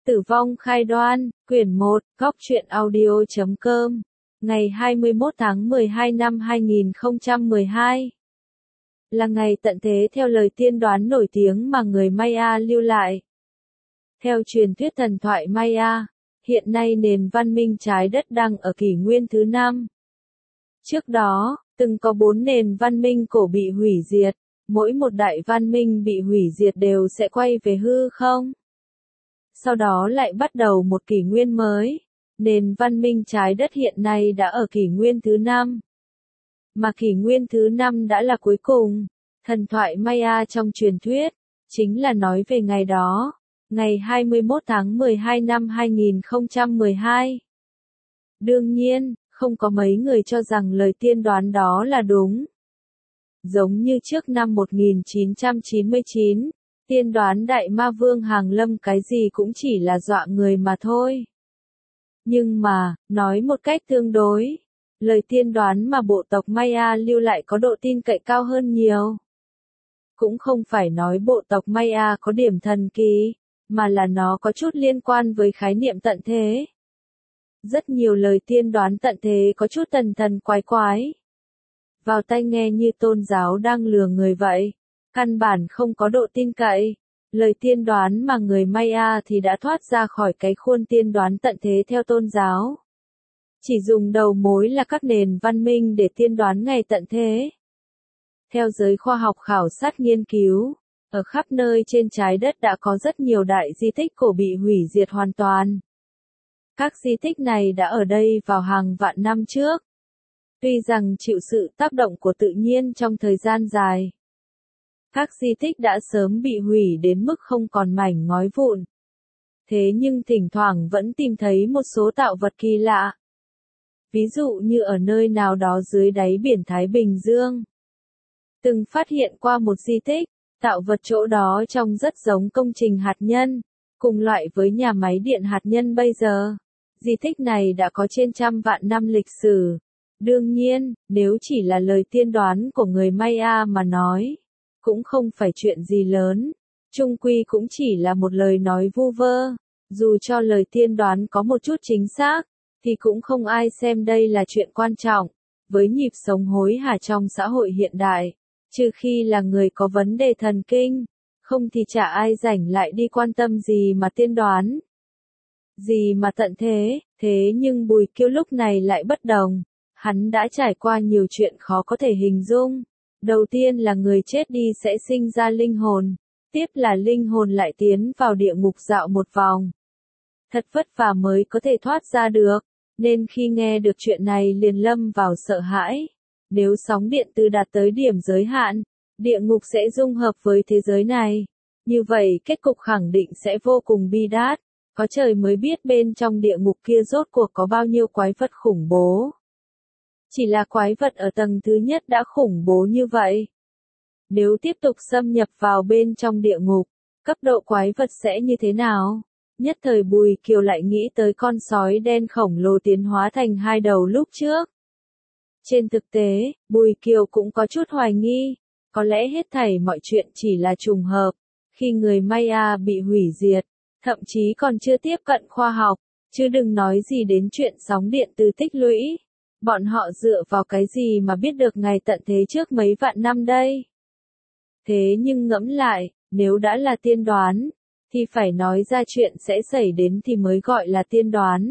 Tử vong khai đoan, quyển 1, góc truyện audio.com, ngày 21 tháng 12 năm 2012. Là ngày tận thế theo lời tiên đoán nổi tiếng mà người Maya lưu lại. Theo truyền thuyết thần thoại Maya, hiện nay nền văn minh trái đất đang ở kỷ nguyên thứ 5. Trước đó, từng có 4 nền văn minh cổ bị hủy diệt, mỗi một đại văn minh bị hủy diệt đều sẽ quay về hư không. Sau đó lại bắt đầu một kỷ nguyên mới. Nền văn minh trái đất hiện nay đã ở kỷ nguyên thứ 5. Mà kỷ nguyên thứ 5 đã là cuối cùng. Thần thoại Maya trong truyền thuyết, chính là nói về ngày đó, ngày 21 tháng 12 năm 2012. Đương nhiên, không có mấy người cho rằng lời tiên đoán đó là đúng. Giống như trước năm 1999, tiên đoán đại ma vương hàng lâm cái gì cũng chỉ là dọa người mà thôi. Nhưng mà, nói một cách tương đối, lời tiên đoán mà bộ tộc Maya lưu lại có độ tin cậy cao hơn nhiều. Cũng không phải nói bộ tộc Maya có điểm thần kỳ, mà là nó có chút liên quan với khái niệm tận thế. Rất nhiều lời tiên đoán tận thế có chút thần thần quái quái. Vào tai nghe như tôn giáo đang lừa người vậy. Căn bản không có độ tin cậy. Lời tiên đoán mà người Maya thì đã thoát ra khỏi cái khuôn tiên đoán tận thế theo tôn giáo. Chỉ dùng đầu mối là các nền văn minh để tiên đoán ngày tận thế. Theo giới khoa học khảo sát nghiên cứu, ở khắp nơi trên trái đất đã có rất nhiều đại di tích cổ bị hủy diệt hoàn toàn. Các di tích này đã ở đây vào hàng vạn năm trước. Tuy rằng chịu sự tác động của tự nhiên trong thời gian dài, các di tích đã sớm bị hủy đến mức không còn mảnh ngói vụn. Thế nhưng thỉnh thoảng vẫn tìm thấy một số tạo vật kỳ lạ. Ví dụ như ở nơi nào đó dưới đáy biển Thái Bình Dương. Từng phát hiện qua một di tích, tạo vật chỗ đó trông rất giống công trình hạt nhân, cùng loại với nhà máy điện hạt nhân bây giờ. Di tích này đã có trên trăm vạn năm lịch sử. Đương nhiên, nếu chỉ là lời tiên đoán của người Maya mà nói, cũng không phải chuyện gì lớn, chung quy cũng chỉ là một lời nói vu vơ. Dù cho lời tiên đoán có một chút chính xác, thì cũng không ai xem đây là chuyện quan trọng. Với nhịp sống hối hả trong xã hội hiện đại, trừ khi là người có vấn đề thần kinh, không thì chả ai rảnh lại đi quan tâm gì mà tiên đoán. Gì mà tận thế nhưng Bùi Kiêu lúc này lại bất đồng. Hắn đã trải qua nhiều chuyện khó có thể hình dung. Đầu tiên là người chết đi sẽ sinh ra linh hồn. Tiếp là linh hồn lại tiến vào địa ngục dạo một vòng. Thật vất vả mới có thể thoát ra được. Nên khi nghe được chuyện này liền lâm vào sợ hãi. Nếu sóng điện từ đạt tới điểm giới hạn, địa ngục sẽ dung hợp với thế giới này. Như vậy kết cục khẳng định sẽ vô cùng bi đát. Có trời mới biết bên trong địa ngục kia rốt cuộc có bao nhiêu quái vật khủng bố. Chỉ là quái vật ở tầng thứ nhất đã khủng bố như vậy. Nếu tiếp tục xâm nhập vào bên trong địa ngục, cấp độ quái vật sẽ như thế nào? Nhất thời Bùi Kiều lại nghĩ tới con sói đen khổng lồ tiến hóa thành 2 đầu lúc trước. Trên thực tế, Bùi Kiều cũng có chút hoài nghi, có lẽ hết thảy mọi chuyện chỉ là trùng hợp. Khi người Maya bị hủy diệt, thậm chí còn chưa tiếp cận khoa học, chứ đừng nói gì đến chuyện sóng điện từ tích lũy. Bọn họ dựa vào cái gì mà biết được ngày tận thế trước mấy vạn năm đây? Thế nhưng ngẫm lại, nếu đã là tiên đoán, thì phải nói ra chuyện sẽ xảy đến thì mới gọi là tiên đoán.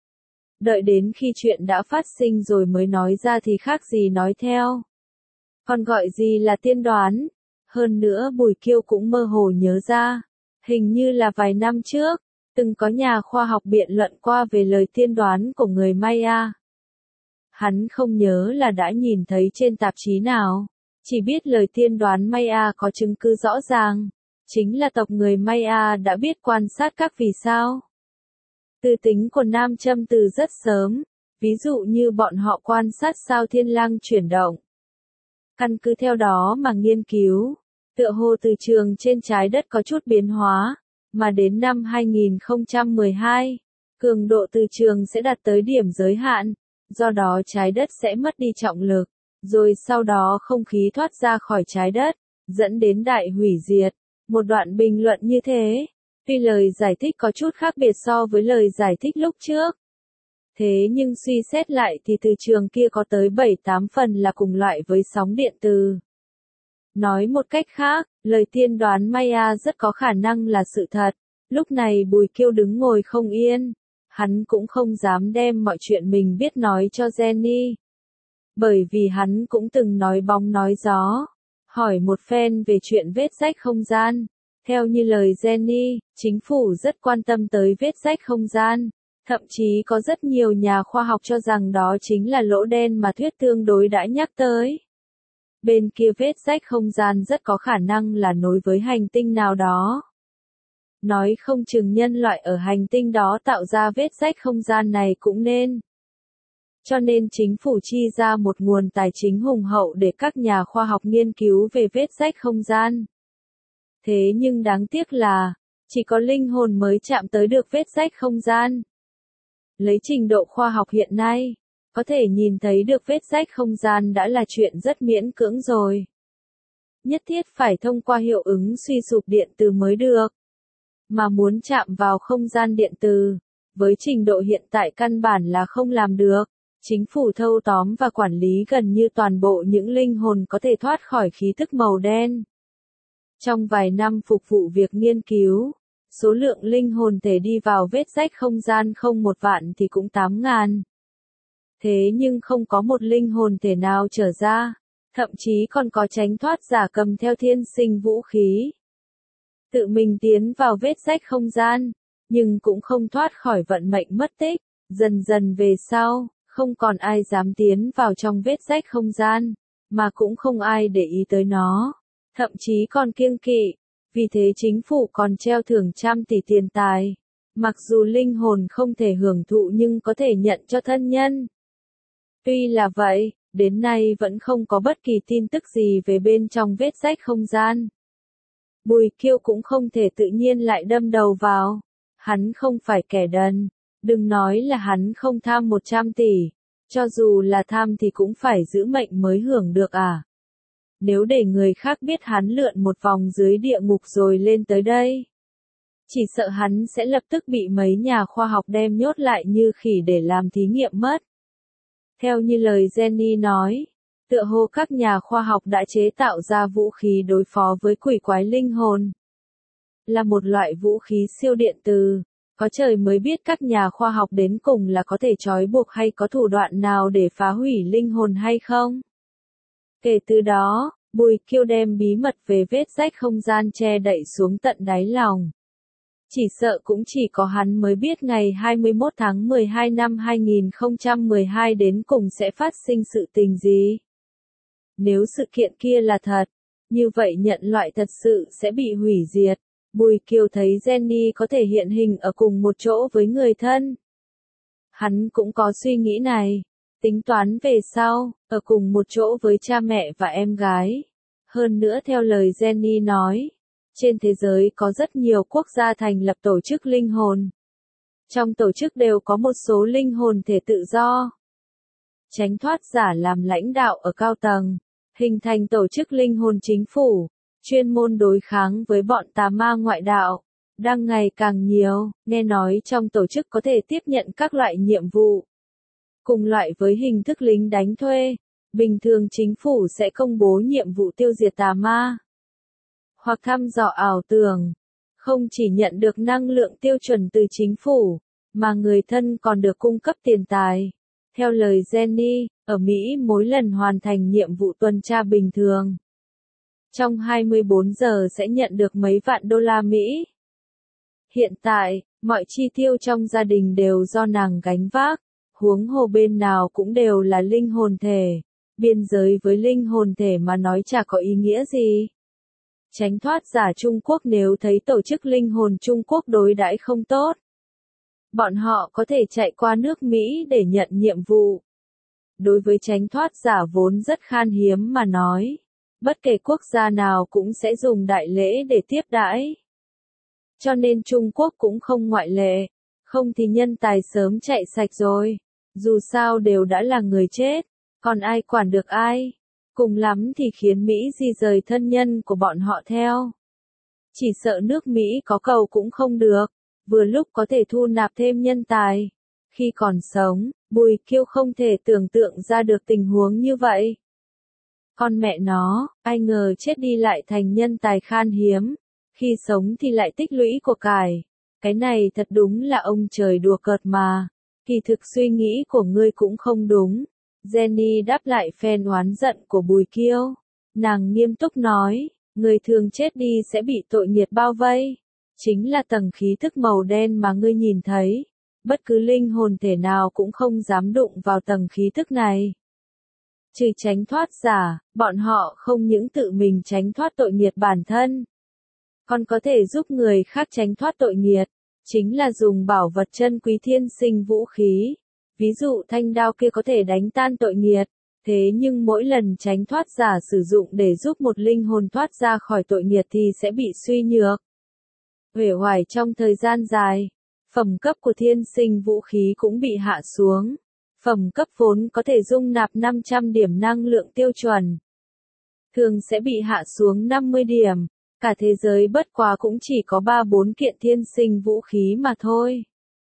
Đợi đến khi chuyện đã phát sinh rồi mới nói ra thì khác gì nói theo. Còn gọi gì là tiên đoán? Hơn nữa Bùi Kiêu cũng mơ hồ nhớ ra. Hình như là vài năm trước, từng có nhà khoa học biện luận qua về lời tiên đoán của người Maya. Hắn không nhớ là đã nhìn thấy trên tạp chí nào, chỉ biết lời tiên đoán Maya có chứng cứ rõ ràng, chính là tộc người Maya đã biết quan sát các vì sao. Tư tính của Nam Châm từ rất sớm, ví dụ như bọn họ quan sát sao thiên lang chuyển động. Căn cứ theo đó mà nghiên cứu, tựa hồ từ trường trên trái đất có chút biến hóa, mà đến năm 2012, cường độ từ trường sẽ đạt tới điểm giới hạn. Do đó trái đất sẽ mất đi trọng lực, rồi sau đó không khí thoát ra khỏi trái đất, dẫn đến đại hủy diệt. Một đoạn bình luận như thế, Tuy lời giải thích có chút khác biệt so với lời giải thích lúc trước. Thế nhưng suy xét lại thì từ trường kia có tới 7-8 phần là cùng loại với sóng điện từ. Nói một cách khác, lời tiên đoán Maya rất có khả năng là sự thật. Lúc này Bùi Kiêu đứng ngồi không yên. Hắn cũng không dám đem mọi chuyện mình biết nói cho Jenny. Bởi vì hắn cũng từng nói bóng nói gió. Hỏi một phen về chuyện vết rách không gian. Theo như lời Jenny, chính phủ rất quan tâm tới vết rách không gian. Thậm chí có rất nhiều nhà khoa học cho rằng đó chính là lỗ đen mà thuyết tương đối đã nhắc tới. Bên kia vết rách không gian rất có khả năng là nối với hành tinh nào đó. Nói không chừng nhân loại ở hành tinh đó tạo ra vết rách không gian này cũng nên. Cho nên chính phủ chi ra một nguồn tài chính hùng hậu để các nhà khoa học nghiên cứu về vết rách không gian. Thế nhưng đáng tiếc là, chỉ có linh hồn mới chạm tới được vết rách không gian. Lấy trình độ khoa học hiện nay, có thể nhìn thấy được vết rách không gian đã là chuyện rất miễn cưỡng rồi. Nhất thiết phải thông qua hiệu ứng suy sụp điện từ mới được. Mà muốn chạm vào không gian điện từ, với trình độ hiện tại căn bản là không làm được. Chính phủ thâu tóm và quản lý gần như toàn bộ những linh hồn có thể thoát khỏi khí thức màu đen. Trong vài năm phục vụ việc nghiên cứu, số lượng linh hồn thể đi vào vết rách không gian không 1 vạn thì cũng 8.000. Thế nhưng không có một linh hồn thể nào trở ra, thậm chí còn có tránh thoát giả cầm theo thiên sinh vũ khí. Tự mình tiến vào vết rách không gian, nhưng cũng không thoát khỏi vận mệnh mất tích. Dần dần về sau, không còn ai dám tiến vào trong vết rách không gian, mà cũng không ai để ý tới nó, thậm chí còn kiêng kỵ. Vì thế chính phủ còn treo thưởng trăm tỷ tiền tài. Mặc dù linh hồn không thể hưởng thụ nhưng có thể nhận cho thân nhân. Tuy là vậy, đến nay vẫn không có bất kỳ tin tức gì về bên trong vết rách không gian. Bùi Kiêu cũng không thể tự nhiên lại đâm đầu vào. Hắn không phải kẻ đần. Đừng nói là hắn không tham 100 tỷ. Cho dù là tham thì cũng phải giữ mệnh mới hưởng được à. Nếu để người khác biết hắn lượn một vòng dưới địa ngục rồi lên tới đây, chỉ sợ hắn sẽ lập tức bị mấy nhà khoa học đem nhốt lại như khỉ để làm thí nghiệm mất. Theo như lời Jenny nói, tựa hồ các nhà khoa học đã chế tạo ra vũ khí đối phó với quỷ quái linh hồn. Là một loại vũ khí siêu điện từ. Có trời mới biết các nhà khoa học đến cùng là có thể trói buộc hay có thủ đoạn nào để phá hủy linh hồn hay không. Kể từ đó, Bùi Kiêu đem bí mật về vết rách không gian che đậy xuống tận đáy lòng. Chỉ sợ cũng chỉ có hắn mới biết ngày 21 tháng 12 năm 2012 đến cùng sẽ phát sinh sự tình gì. Nếu sự kiện kia là thật, như vậy nhận loại thật sự sẽ bị hủy diệt. Bùi Kiêu thấy Jenny có thể hiện hình ở cùng một chỗ với người thân. Hắn cũng có suy nghĩ này. Tính toán về sau, ở cùng một chỗ với cha mẹ và em gái. Hơn nữa theo lời Jenny nói, trên thế giới có rất nhiều quốc gia thành lập tổ chức linh hồn. Trong tổ chức đều có một số linh hồn thể tự do. Tránh thoát giả làm lãnh đạo ở cao tầng, hình thành tổ chức linh hồn chính phủ, chuyên môn đối kháng với bọn tà ma ngoại đạo. Đang ngày càng nhiều, nghe nói trong tổ chức có thể tiếp nhận các loại nhiệm vụ. Cùng loại với hình thức lính đánh thuê, bình thường chính phủ sẽ công bố nhiệm vụ tiêu diệt tà ma. Hoặc thăm dò ảo tưởng. Không chỉ nhận được năng lượng tiêu chuẩn từ chính phủ, mà người thân còn được cung cấp tiền tài. Theo lời Jenny, ở Mỹ mỗi lần hoàn thành nhiệm vụ tuần tra bình thường, trong 24 giờ sẽ nhận được mấy vạn đô la Mỹ. Hiện tại, mọi chi tiêu trong gia đình đều do nàng gánh vác. Huống hồ bên nào cũng đều là linh hồn thể. Biên giới với linh hồn thể mà nói chả có ý nghĩa gì. Tránh thoát giả Trung Quốc nếu thấy tổ chức linh hồn Trung Quốc đối đãi không tốt, bọn họ có thể chạy qua nước Mỹ để nhận nhiệm vụ. Đối với tránh thoát giả vốn rất khan hiếm mà nói, bất kể quốc gia nào cũng sẽ dùng đại lễ để tiếp đãi. Cho nên Trung Quốc cũng không ngoại lệ, không thì nhân tài sớm chạy sạch rồi. Dù sao đều đã là người chết, còn ai quản được ai. Cùng lắm thì khiến Mỹ di rời thân nhân của bọn họ theo. Chỉ sợ nước Mỹ có cầu cũng không được, vừa lúc có thể thu nạp thêm nhân tài. Khi còn sống, Bùi Kiêu không thể tưởng tượng ra được tình huống như vậy. Con mẹ nó, ai ngờ chết đi lại thành nhân tài khan hiếm, khi sống thì lại tích lũy của cải. Cái này thật đúng là ông trời đùa cợt mà. Kỳ thực suy nghĩ của ngươi cũng không đúng. Jenny đáp lại phen oán giận của Bùi Kiêu. Nàng nghiêm túc nói, người thường chết đi sẽ bị tội nghiệt bao vây. Chính là tầng khí thức màu đen mà ngươi nhìn thấy. Bất cứ linh hồn thể nào cũng không dám đụng vào tầng khí thức này. Trừ tránh thoát giả, bọn họ không những tự mình tránh thoát tội nghiệt bản thân, còn có thể giúp người khác tránh thoát tội nghiệt, chính là dùng bảo vật chân quý thiên sinh vũ khí. Ví dụ thanh đao kia có thể đánh tan tội nghiệt, thế nhưng mỗi lần tránh thoát giả sử dụng để giúp một linh hồn thoát ra khỏi tội nghiệt thì sẽ bị suy nhược, uể oải trong thời gian dài. Phẩm cấp của thiên sinh vũ khí cũng bị hạ xuống. Phẩm cấp vốn có thể dung nạp 500 điểm năng lượng tiêu chuẩn, thường sẽ bị hạ xuống 50 điểm. Cả thế giới bất quá cũng chỉ có 3-4 kiện thiên sinh vũ khí mà thôi.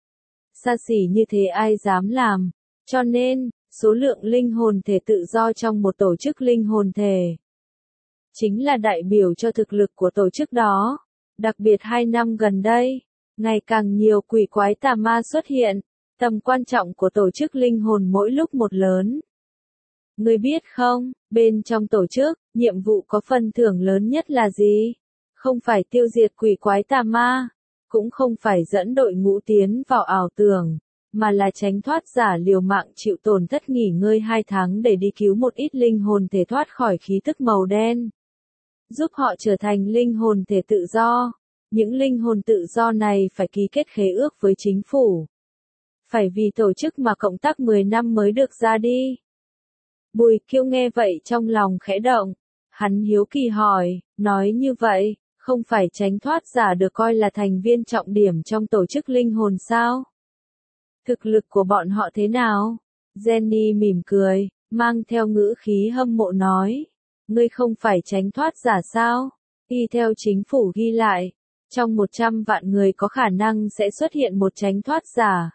Xa xỉ như thế ai dám làm. Cho nên, số lượng linh hồn thể tự do trong một tổ chức linh hồn thể chính là đại biểu cho thực lực của tổ chức đó. Đặc biệt 2 năm gần đây, ngày càng nhiều quỷ quái tà ma xuất hiện. Tầm quan trọng của tổ chức linh hồn mỗi lúc một lớn. Ngươi biết không, bên trong tổ chức, nhiệm vụ có phần thưởng lớn nhất là gì? Không phải tiêu diệt quỷ quái tà ma, cũng không phải dẫn đội ngũ tiến vào ảo tưởng, mà là tránh thoát giả liều mạng chịu tổn thất nghỉ ngơi 2 tháng để đi cứu một ít linh hồn thể thoát khỏi khí tức màu đen. Giúp họ trở thành linh hồn thể tự do. Những linh hồn tự do này phải ký kết khế ước với chính phủ. Phải vì tổ chức mà cộng tác 10 năm mới được ra đi. Bùi Kiêu nghe vậy trong lòng khẽ động. Hắn hiếu kỳ hỏi, nói như vậy, không phải tránh thoát giả được coi là thành viên trọng điểm trong tổ chức linh hồn sao? Thực lực của bọn họ thế nào? Jenny mỉm cười, mang theo ngữ khí hâm mộ nói. Ngươi không phải tránh thoát giả sao? Y theo chính phủ ghi lại, trong 100 vạn người có khả năng sẽ xuất hiện một tránh thoát giả.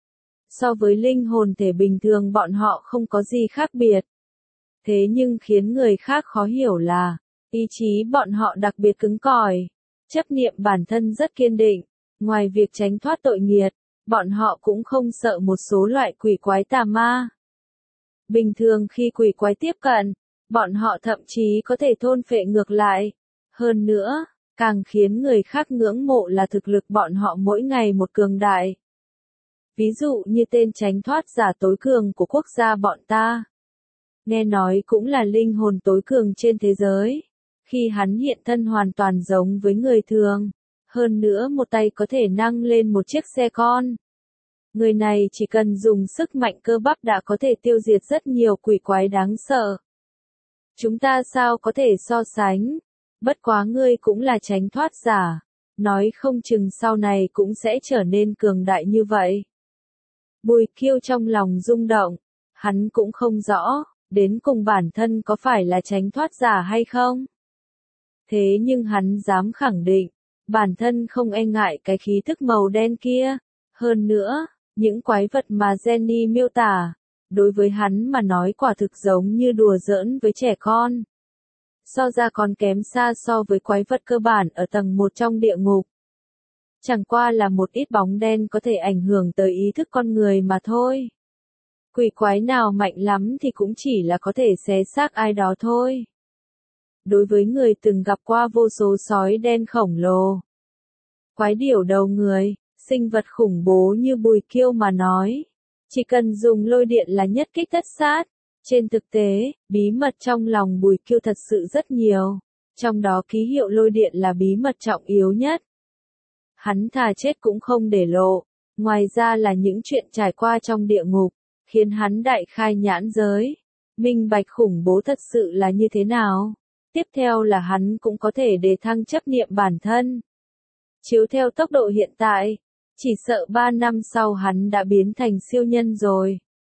So với linh hồn thể bình thường bọn họ không có gì khác biệt. Thế nhưng khiến người khác khó hiểu là, ý chí bọn họ đặc biệt cứng cỏi, chấp niệm bản thân rất kiên định. Ngoài việc tránh thoát tội nghiệt, bọn họ cũng không sợ một số loại quỷ quái tà ma. Bình thường khi quỷ quái tiếp cận, bọn họ thậm chí có thể thôn phệ ngược lại. Hơn nữa, càng khiến người khác ngưỡng mộ là thực lực bọn họ mỗi ngày một cường đại. Ví dụ như tên tránh thoát giả tối cường của quốc gia bọn ta. Nghe nói cũng là linh hồn tối cường trên thế giới. Khi hắn hiện thân hoàn toàn giống với người thường. Hơn nữa một tay có thể nâng lên một chiếc xe con. Người này chỉ cần dùng sức mạnh cơ bắp đã có thể tiêu diệt rất nhiều quỷ quái đáng sợ. Chúng ta sao có thể so sánh? Bất quá ngươi cũng là tránh thoát giả. Nói không chừng sau này cũng sẽ trở nên cường đại như vậy. Bùi Kiêu trong lòng rung động. Hắn cũng không rõ, đến cùng bản thân có phải là tránh thoát giả hay không? Thế nhưng hắn dám khẳng định, bản thân không e ngại cái khí thức màu đen kia. Hơn nữa, những quái vật mà Jenny miêu tả, đối với hắn mà nói quả thực giống như đùa giỡn với trẻ con. So ra còn kém xa so với quái vật cơ bản ở tầng 1 trong địa ngục. Chẳng qua là một ít bóng đen có thể ảnh hưởng tới ý thức con người mà thôi. Quỷ quái nào mạnh lắm thì cũng chỉ là có thể xé xác ai đó thôi. Đối với người từng gặp qua vô số sói đen khổng lồ, quái điểu đầu người, sinh vật khủng bố như Bùi Kiêu mà nói, chỉ cần dùng lôi điện là nhất kích tất sát. Trên thực tế, bí mật trong lòng Bùi Kiêu thật sự rất nhiều, trong đó ký hiệu lôi điện là bí mật trọng yếu nhất. Hắn thà chết cũng không để lộ, ngoài ra là những chuyện trải qua trong địa ngục, khiến hắn đại khai nhãn giới, minh bạch khủng bố thật sự là như thế nào. Tiếp theo là hắn cũng có thể đề thăng chấp niệm bản thân. Chiếu theo tốc độ hiện tại, chỉ sợ 3 năm sau hắn đã biến thành siêu nhân rồi.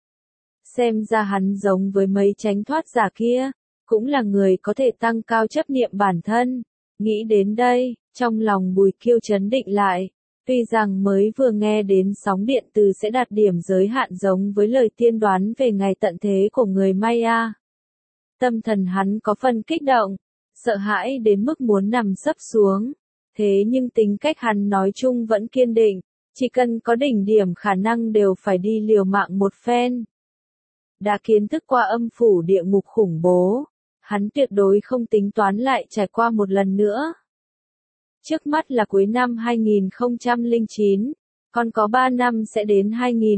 Xem ra hắn giống với mấy tránh thoát giả kia, cũng là người có thể tăng cao chấp niệm bản thân. Nghĩ đến đây, Trong lòng Bùi Kiêu trấn định lại, tuy rằng mới vừa nghe đến sóng điện từ sẽ đạt điểm giới hạn giống với lời tiên đoán về ngày tận thế của người Maya. Tâm thần hắn có phần kích động, sợ hãi đến mức muốn nằm sấp xuống. Thế nhưng tính cách hắn nói chung vẫn kiên định, chỉ cần có đỉnh điểm khả năng đều phải đi liều mạng một phen. Đã kiến thức qua âm phủ địa ngục khủng bố, hắn tuyệt đối không tính toán lại trải qua một lần nữa. Trước mắt là cuối năm 2009, còn có 3 năm sẽ đến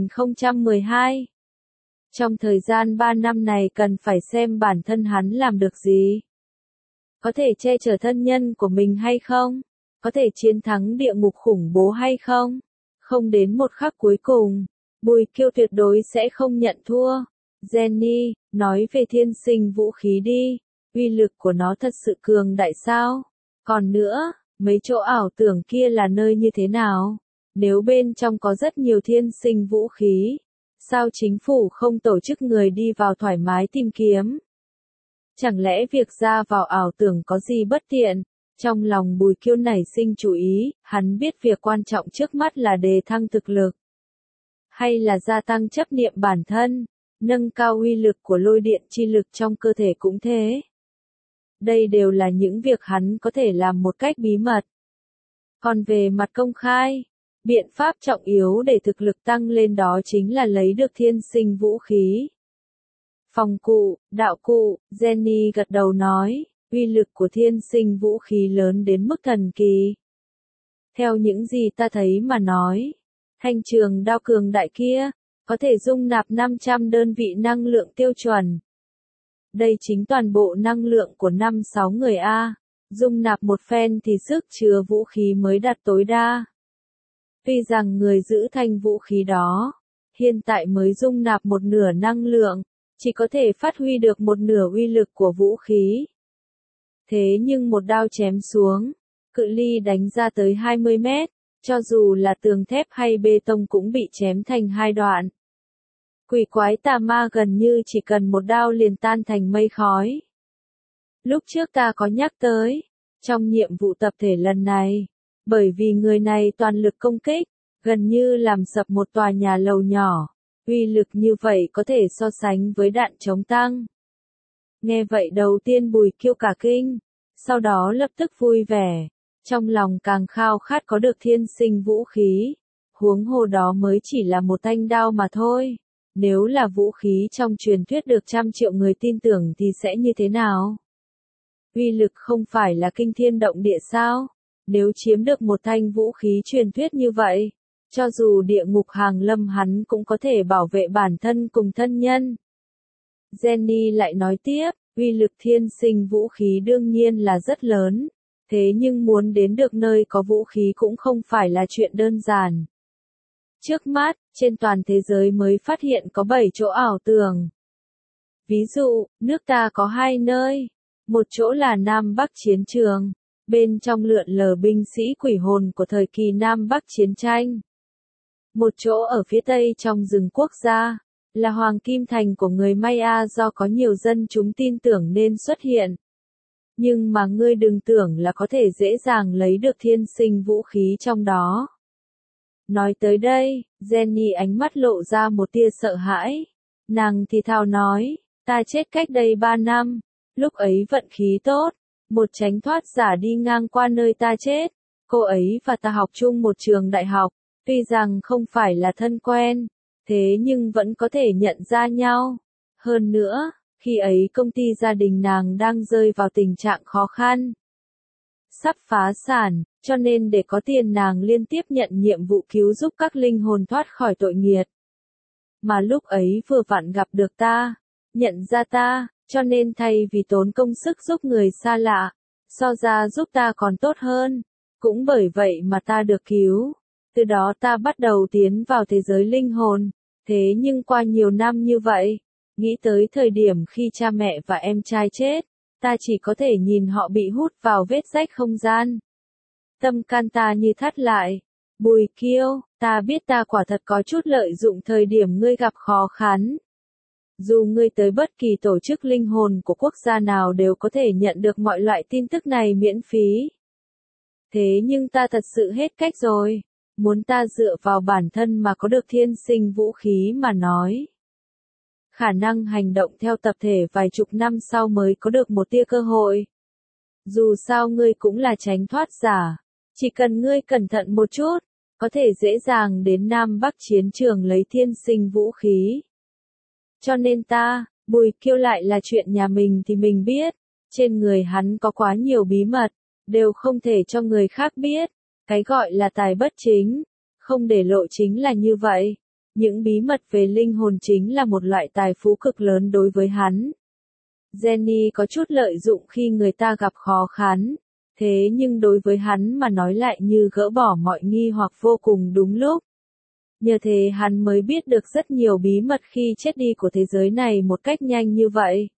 2012. Trong thời gian 3 năm này cần phải xem bản thân hắn làm được gì. Có thể che chở thân nhân của mình hay không? Có thể chiến thắng địa ngục khủng bố hay không? Không đến một khắc cuối cùng, Bùi Kiêu tuyệt đối sẽ không nhận thua. Jenny, nói về thiên sinh vũ khí đi, uy lực của nó thật sự cường đại sao? Còn nữa, mấy chỗ ảo tưởng kia là nơi như thế nào? Nếu bên trong có rất nhiều thiên sinh vũ khí, sao chính phủ không tổ chức người đi vào thoải mái tìm kiếm? Chẳng lẽ việc ra vào ảo tưởng có gì bất tiện? Trong lòng Bùi Kiêu nảy sinh chú ý, hắn biết việc quan trọng trước mắt là đề thăng thực lực, hay là gia tăng chấp niệm bản thân, nâng cao uy lực của lôi điện chi lực trong cơ thể cũng thế. Đây đều là những việc hắn có thể làm một cách bí mật. Còn về mặt công khai, biện pháp trọng yếu để thực lực tăng lên đó chính là lấy được thiên sinh vũ khí. Phòng cụ, đạo cụ, Jenny gật đầu nói, uy lực của thiên sinh vũ khí lớn đến mức thần kỳ. Theo những gì ta thấy mà nói, thanh trường đao cường đại kia, có thể dung nạp 500 đơn vị năng lượng tiêu chuẩn. Đây chính toàn bộ năng lượng của 5-6 người A, dung nạp một phen thì sức chứa vũ khí mới đạt tối đa. Tuy rằng người giữ thanh vũ khí đó, hiện tại mới dung nạp một nửa năng lượng, chỉ có thể phát huy được một nửa uy lực của vũ khí. Thế nhưng một đao chém xuống, cự ly đánh ra tới 20 mét, cho dù là tường thép hay bê tông cũng bị chém thành hai đoạn. Quỷ quái tà ma gần như chỉ cần một đao liền tan thành mây khói. Lúc trước ta có nhắc tới, trong nhiệm vụ tập thể lần này, bởi vì người này toàn lực công kích, gần như làm sập một tòa nhà lầu nhỏ, uy lực như vậy có thể so sánh với đạn chống tăng. Nghe vậy đầu tiên Bùi Kiêu cả kinh, sau đó lập tức vui vẻ, trong lòng càng khao khát có được thiên sinh vũ khí, huống hồ đó mới chỉ là một thanh đao mà thôi. Nếu là vũ khí trong truyền thuyết được 100 triệu người tin tưởng thì sẽ như thế nào? Uy lực không phải là kinh thiên động địa sao? Nếu chiếm được một thanh vũ khí truyền thuyết như vậy, cho dù địa ngục hàng lâm hắn cũng có thể bảo vệ bản thân cùng thân nhân. Jenny lại nói tiếp, uy lực thiên sinh vũ khí đương nhiên là rất lớn, thế nhưng muốn đến được nơi có vũ khí cũng không phải là chuyện đơn giản. Trước mắt, trên toàn thế giới mới phát hiện có 7 chỗ ảo tưởng. Ví dụ, nước ta có 2 nơi, một chỗ là Nam Bắc chiến trường, bên trong lượn lờ binh sĩ quỷ hồn của thời kỳ Nam Bắc chiến tranh. Một chỗ ở phía tây trong rừng quốc gia, là Hoàng Kim Thành của người Maya do có nhiều dân chúng tin tưởng nên xuất hiện. Nhưng mà ngươi đừng tưởng là có thể dễ dàng lấy được thiên sinh vũ khí trong đó. Nói tới đây, Jenny ánh mắt lộ ra một tia sợ hãi. Nàng thì thào nói, ta chết cách đây 3 năm, lúc ấy vận khí tốt, một tránh thoát giả đi ngang qua nơi ta chết. Cô ấy và ta học chung một trường đại học, tuy rằng không phải là thân quen, thế nhưng vẫn có thể nhận ra nhau. Hơn nữa, khi ấy công ty gia đình nàng đang rơi vào tình trạng khó khăn, sắp phá sản, cho nên để có tiền nàng liên tiếp nhận nhiệm vụ cứu giúp các linh hồn thoát khỏi tội nghiệt. Mà lúc ấy vừa vặn gặp được ta, nhận ra ta, cho nên thay vì tốn công sức giúp người xa lạ, so ra giúp ta còn tốt hơn. Cũng bởi vậy mà ta được cứu. Từ đó ta bắt đầu tiến vào thế giới linh hồn. Thế nhưng qua nhiều năm như vậy, nghĩ tới thời điểm khi cha mẹ và em trai chết, ta chỉ có thể nhìn họ bị hút vào vết rách không gian. Tâm can ta như thắt lại. Bùi Kiêu, ta biết ta quả thật có chút lợi dụng thời điểm ngươi gặp khó khăn. Dù ngươi tới bất kỳ tổ chức linh hồn của quốc gia nào đều có thể nhận được mọi loại tin tức này miễn phí. Thế nhưng ta thật sự hết cách rồi. Muốn ta dựa vào bản thân mà có được thiên sinh vũ khí mà nói. Khả năng hành động theo tập thể vài chục năm sau mới có được một tia cơ hội. Dù sao ngươi cũng là tránh thoát giả. Chỉ cần ngươi cẩn thận một chút, có thể dễ dàng đến Nam Bắc chiến trường lấy thiên sinh vũ khí. Cho nên Bùi Kiêu lại là chuyện nhà mình thì mình biết. Trên người hắn có quá nhiều bí mật, đều không thể cho người khác biết. Cái gọi là tài bất chính, không để lộ chính là như vậy. Những bí mật về linh hồn chính là một loại tài phú cực lớn đối với hắn. Jenny có chút lợi dụng khi người ta gặp khó khăn, thế nhưng đối với hắn mà nói lại như gỡ bỏ mọi nghi hoặc vô cùng đúng lúc. Nhờ thế hắn mới biết được rất nhiều bí mật khi chết đi của thế giới này một cách nhanh như vậy.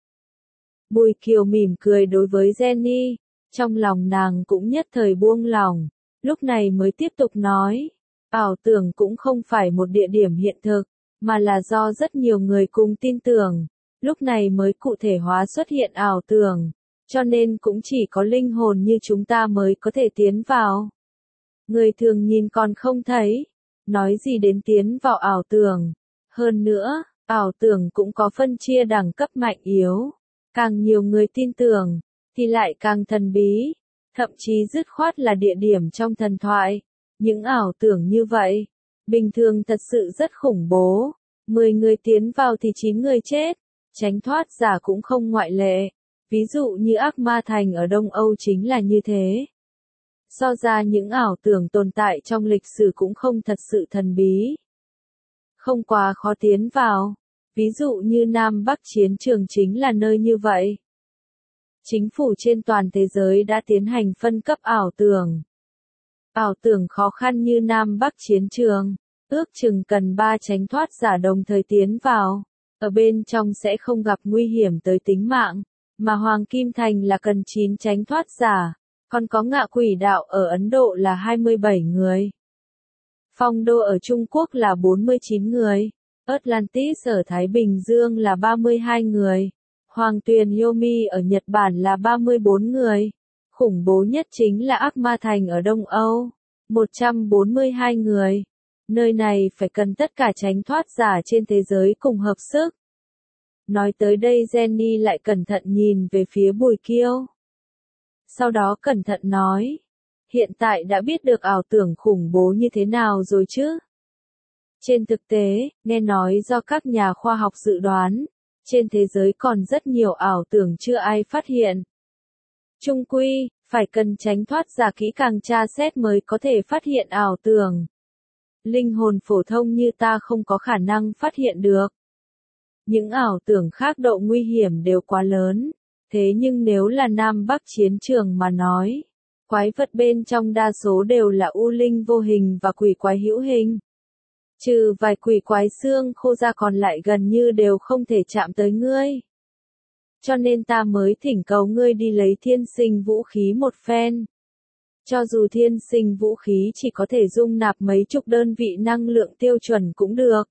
Bùi Kiều mỉm cười đối với Jenny, trong lòng nàng cũng nhất thời buông lòng, lúc này mới tiếp tục nói, ảo tưởng cũng không phải một địa điểm hiện thực, mà là do rất nhiều người cùng tin tưởng, lúc này mới cụ thể hóa xuất hiện ảo tưởng, cho nên cũng chỉ có linh hồn như chúng ta mới có thể tiến vào. Người thường nhìn còn không thấy, nói gì đến tiến vào ảo tưởng. Hơn nữa, ảo tưởng cũng có phân chia đẳng cấp mạnh yếu. Càng nhiều người tin tưởng, thì lại càng thần bí, thậm chí dứt khoát là địa điểm trong thần thoại. Những ảo tưởng như vậy, bình thường thật sự rất khủng bố. 10 người tiến vào thì 9 người chết, tránh thoát giả cũng không ngoại lệ. Ví dụ như Ác Ma Thành ở Đông Âu chính là như thế. So ra những ảo tưởng tồn tại trong lịch sử cũng không thật sự thần bí. Không quá khó tiến vào. Ví dụ như Nam Bắc chiến trường chính là nơi như vậy. Chính phủ trên toàn thế giới đã tiến hành phân cấp ảo tưởng. Ảo tưởng khó khăn như Nam Bắc chiến trường, ước chừng cần 3 tránh thoát giả đồng thời tiến vào. Ở bên trong sẽ không gặp nguy hiểm tới tính mạng, mà Hoàng Kim Thành là cần 9 tránh thoát giả. Còn có Ngạ Quỷ Đạo ở Ấn Độ là 27 người. Phong Đô ở Trung Quốc là 49 người. Atlantis ở Thái Bình Dương là 32 người. Hoàng Tuyền Yomi ở Nhật Bản là 34 người. Khủng bố nhất chính là Ác Ma Thành ở Đông Âu. 142 người. Nơi này phải cần tất cả tránh thoát giả trên thế giới cùng hợp sức. Nói tới đây Jenny lại cẩn thận nhìn về phía Bùi Kiêu. Sau đó cẩn thận nói, hiện tại đã biết được ảo tưởng khủng bố như thế nào rồi chứ? Trên thực tế, nghe nói do các nhà khoa học dự đoán, trên thế giới còn rất nhiều ảo tưởng chưa ai phát hiện. Chung quy, phải cần tránh thoát giả kỹ càng tra xét mới có thể phát hiện ảo tưởng. Linh hồn phổ thông như ta không có khả năng phát hiện được. Những ảo tưởng khác độ nguy hiểm đều quá lớn. Thế nhưng nếu là Nam Bắc chiến trường mà nói, quái vật bên trong đa số đều là u linh vô hình và quỷ quái hữu hình. Trừ vài quỷ quái xương khô ra còn lại gần như đều không thể chạm tới ngươi. Cho nên ta mới thỉnh cầu ngươi đi lấy thiên sinh vũ khí một phen. Cho dù thiên sinh vũ khí chỉ có thể dung nạp mấy chục đơn vị năng lượng tiêu chuẩn cũng được.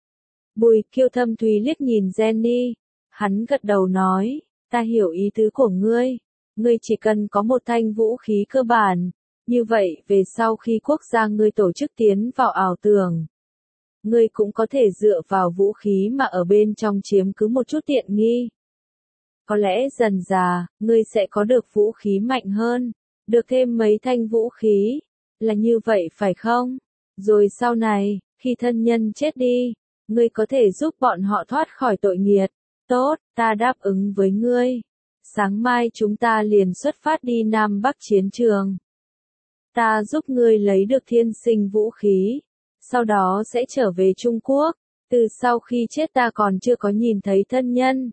Bùi Kiêu thâm thúy liếc nhìn Jenny, hắn gật đầu nói. Ta hiểu ý tứ của ngươi. Ngươi chỉ cần có một thanh vũ khí cơ bản. Như vậy về sau khi quốc gia ngươi tổ chức tiến vào ảo tưởng, ngươi cũng có thể dựa vào vũ khí mà ở bên trong chiếm cứ một chút tiện nghi. Có lẽ dần dà, ngươi sẽ có được vũ khí mạnh hơn. Được thêm mấy thanh vũ khí. Là như vậy phải không? Rồi sau này, khi thân nhân chết đi, ngươi có thể giúp bọn họ thoát khỏi tội nghiệt. Tốt, ta đáp ứng với ngươi. Sáng mai chúng ta liền xuất phát đi Nam Bắc chiến trường. Ta giúp ngươi lấy được thiên sinh vũ khí. Sau đó sẽ trở về Trung Quốc. Từ sau khi chết ta còn chưa có nhìn thấy thân nhân.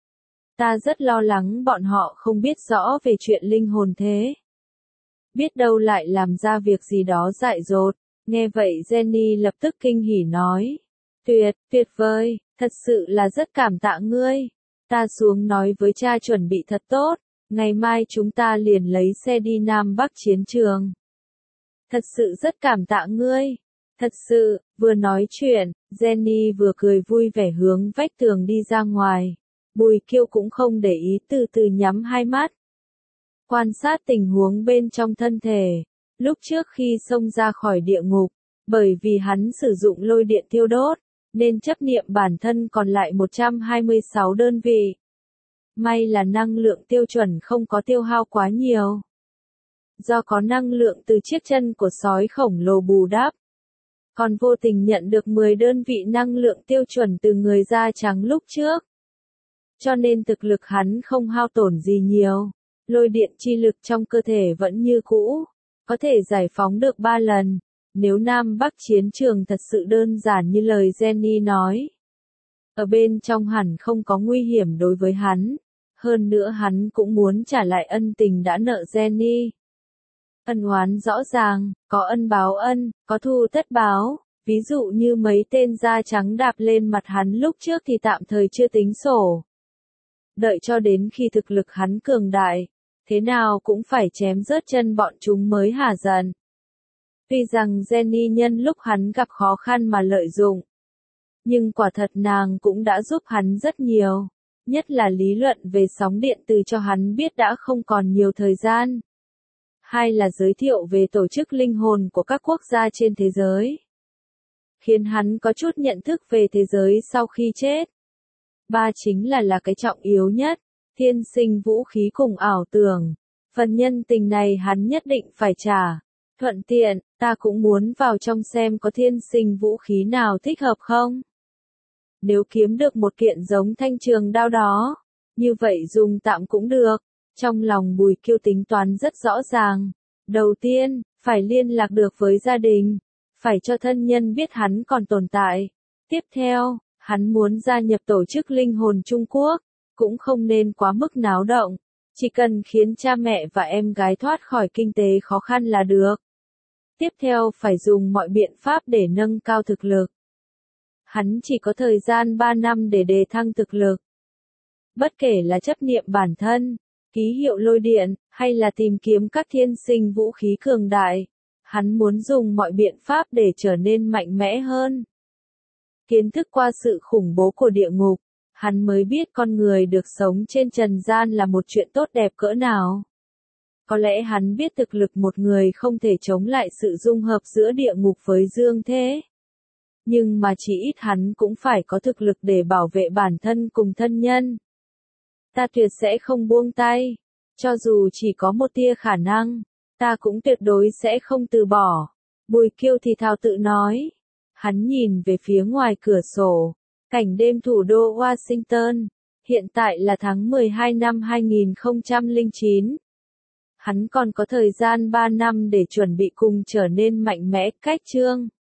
Ta rất lo lắng bọn họ không biết rõ về chuyện linh hồn thế. Biết đâu lại làm ra việc gì đó dại dột. Nghe vậy Jenny lập tức kinh hỉ nói. Tuyệt vời, thật sự là rất cảm tạ ngươi. Ta xuống nói với cha chuẩn bị thật tốt, ngày mai chúng ta liền lấy xe đi Nam Bắc chiến trường. Thật sự rất cảm tạ ngươi. Thật sự, vừa nói chuyện, Jenny vừa cười vui vẻ hướng vách tường đi ra ngoài. Bùi Kiêu cũng không để ý từ từ nhắm hai mắt. Quan sát tình huống bên trong thân thể. Lúc trước khi xông ra khỏi địa ngục, bởi vì hắn sử dụng lôi điện thiêu đốt, nên chấp niệm bản thân còn lại 126 đơn vị. May là năng lượng tiêu chuẩn không có tiêu hao quá nhiều. Do có năng lượng từ chiếc chân của sói khổng lồ bù đắp, còn vô tình nhận được 10 đơn vị năng lượng tiêu chuẩn từ người da trắng lúc trước. Cho nên thực lực hắn không hao tổn gì nhiều. Lôi điện chi lực trong cơ thể vẫn như cũ, có thể giải phóng được 3 lần. Nếu Nam Bắc chiến trường thật sự đơn giản như lời Jenny nói, ở bên trong hẳn không có nguy hiểm đối với hắn. Hơn nữa hắn cũng muốn trả lại ân tình đã nợ Jenny. Ân oán rõ ràng, có ân báo ân, có thù tất báo. Ví dụ như mấy tên da trắng đạp lên mặt hắn lúc trước thì tạm thời chưa tính sổ. Đợi cho đến khi thực lực hắn cường đại, thế nào cũng phải chém rớt chân bọn chúng mới hả giận. Tuy rằng Jenny nhân lúc hắn gặp khó khăn mà lợi dụng, nhưng quả thật nàng cũng đã giúp hắn rất nhiều. Nhất là lý luận về sóng điện từ cho hắn biết đã không còn nhiều thời gian. Hai là giới thiệu về tổ chức linh hồn của các quốc gia trên thế giới, khiến hắn có chút nhận thức về thế giới sau khi chết. Ba chính là cái trọng yếu nhất, thiên sinh vũ khí cùng ảo tưởng. Phần nhân tình này hắn nhất định phải trả. Thuận tiện, ta cũng muốn vào trong xem có thiên sinh vũ khí nào thích hợp không? Nếu kiếm được một kiện giống thanh trường đao đó, như vậy dùng tạm cũng được. Trong lòng Bùi Kiêu tính toán rất rõ ràng. Đầu tiên, phải liên lạc được với gia đình, phải cho thân nhân biết hắn còn tồn tại. Tiếp theo, hắn muốn gia nhập tổ chức linh hồn Trung Quốc, cũng không nên quá mức náo động, chỉ cần khiến cha mẹ và em gái thoát khỏi kinh tế khó khăn là được. Tiếp theo phải dùng mọi biện pháp để nâng cao thực lực. Hắn chỉ có thời gian 3 năm để đề thăng thực lực. Bất kể là chấp niệm bản thân, ký hiệu lôi điện, hay là tìm kiếm các thiên sinh vũ khí cường đại, hắn muốn dùng mọi biện pháp để trở nên mạnh mẽ hơn. Kiến thức qua sự khủng bố của địa ngục, hắn mới biết con người được sống trên trần gian là một chuyện tốt đẹp cỡ nào. Có lẽ hắn biết thực lực một người không thể chống lại sự dung hợp giữa địa ngục với dương thế. Nhưng mà chỉ ít hắn cũng phải có thực lực để bảo vệ bản thân cùng thân nhân. Ta tuyệt sẽ không buông tay. Cho dù chỉ có một tia khả năng, ta cũng tuyệt đối sẽ không từ bỏ. Bùi Kiêu thì thào tự nói. Hắn nhìn về phía ngoài cửa sổ. Cảnh đêm thủ đô Washington. Hiện tại là tháng 12 năm 2009. Hắn còn có thời gian 3 năm để chuẩn bị cùng trở nên mạnh mẽ. Cách chương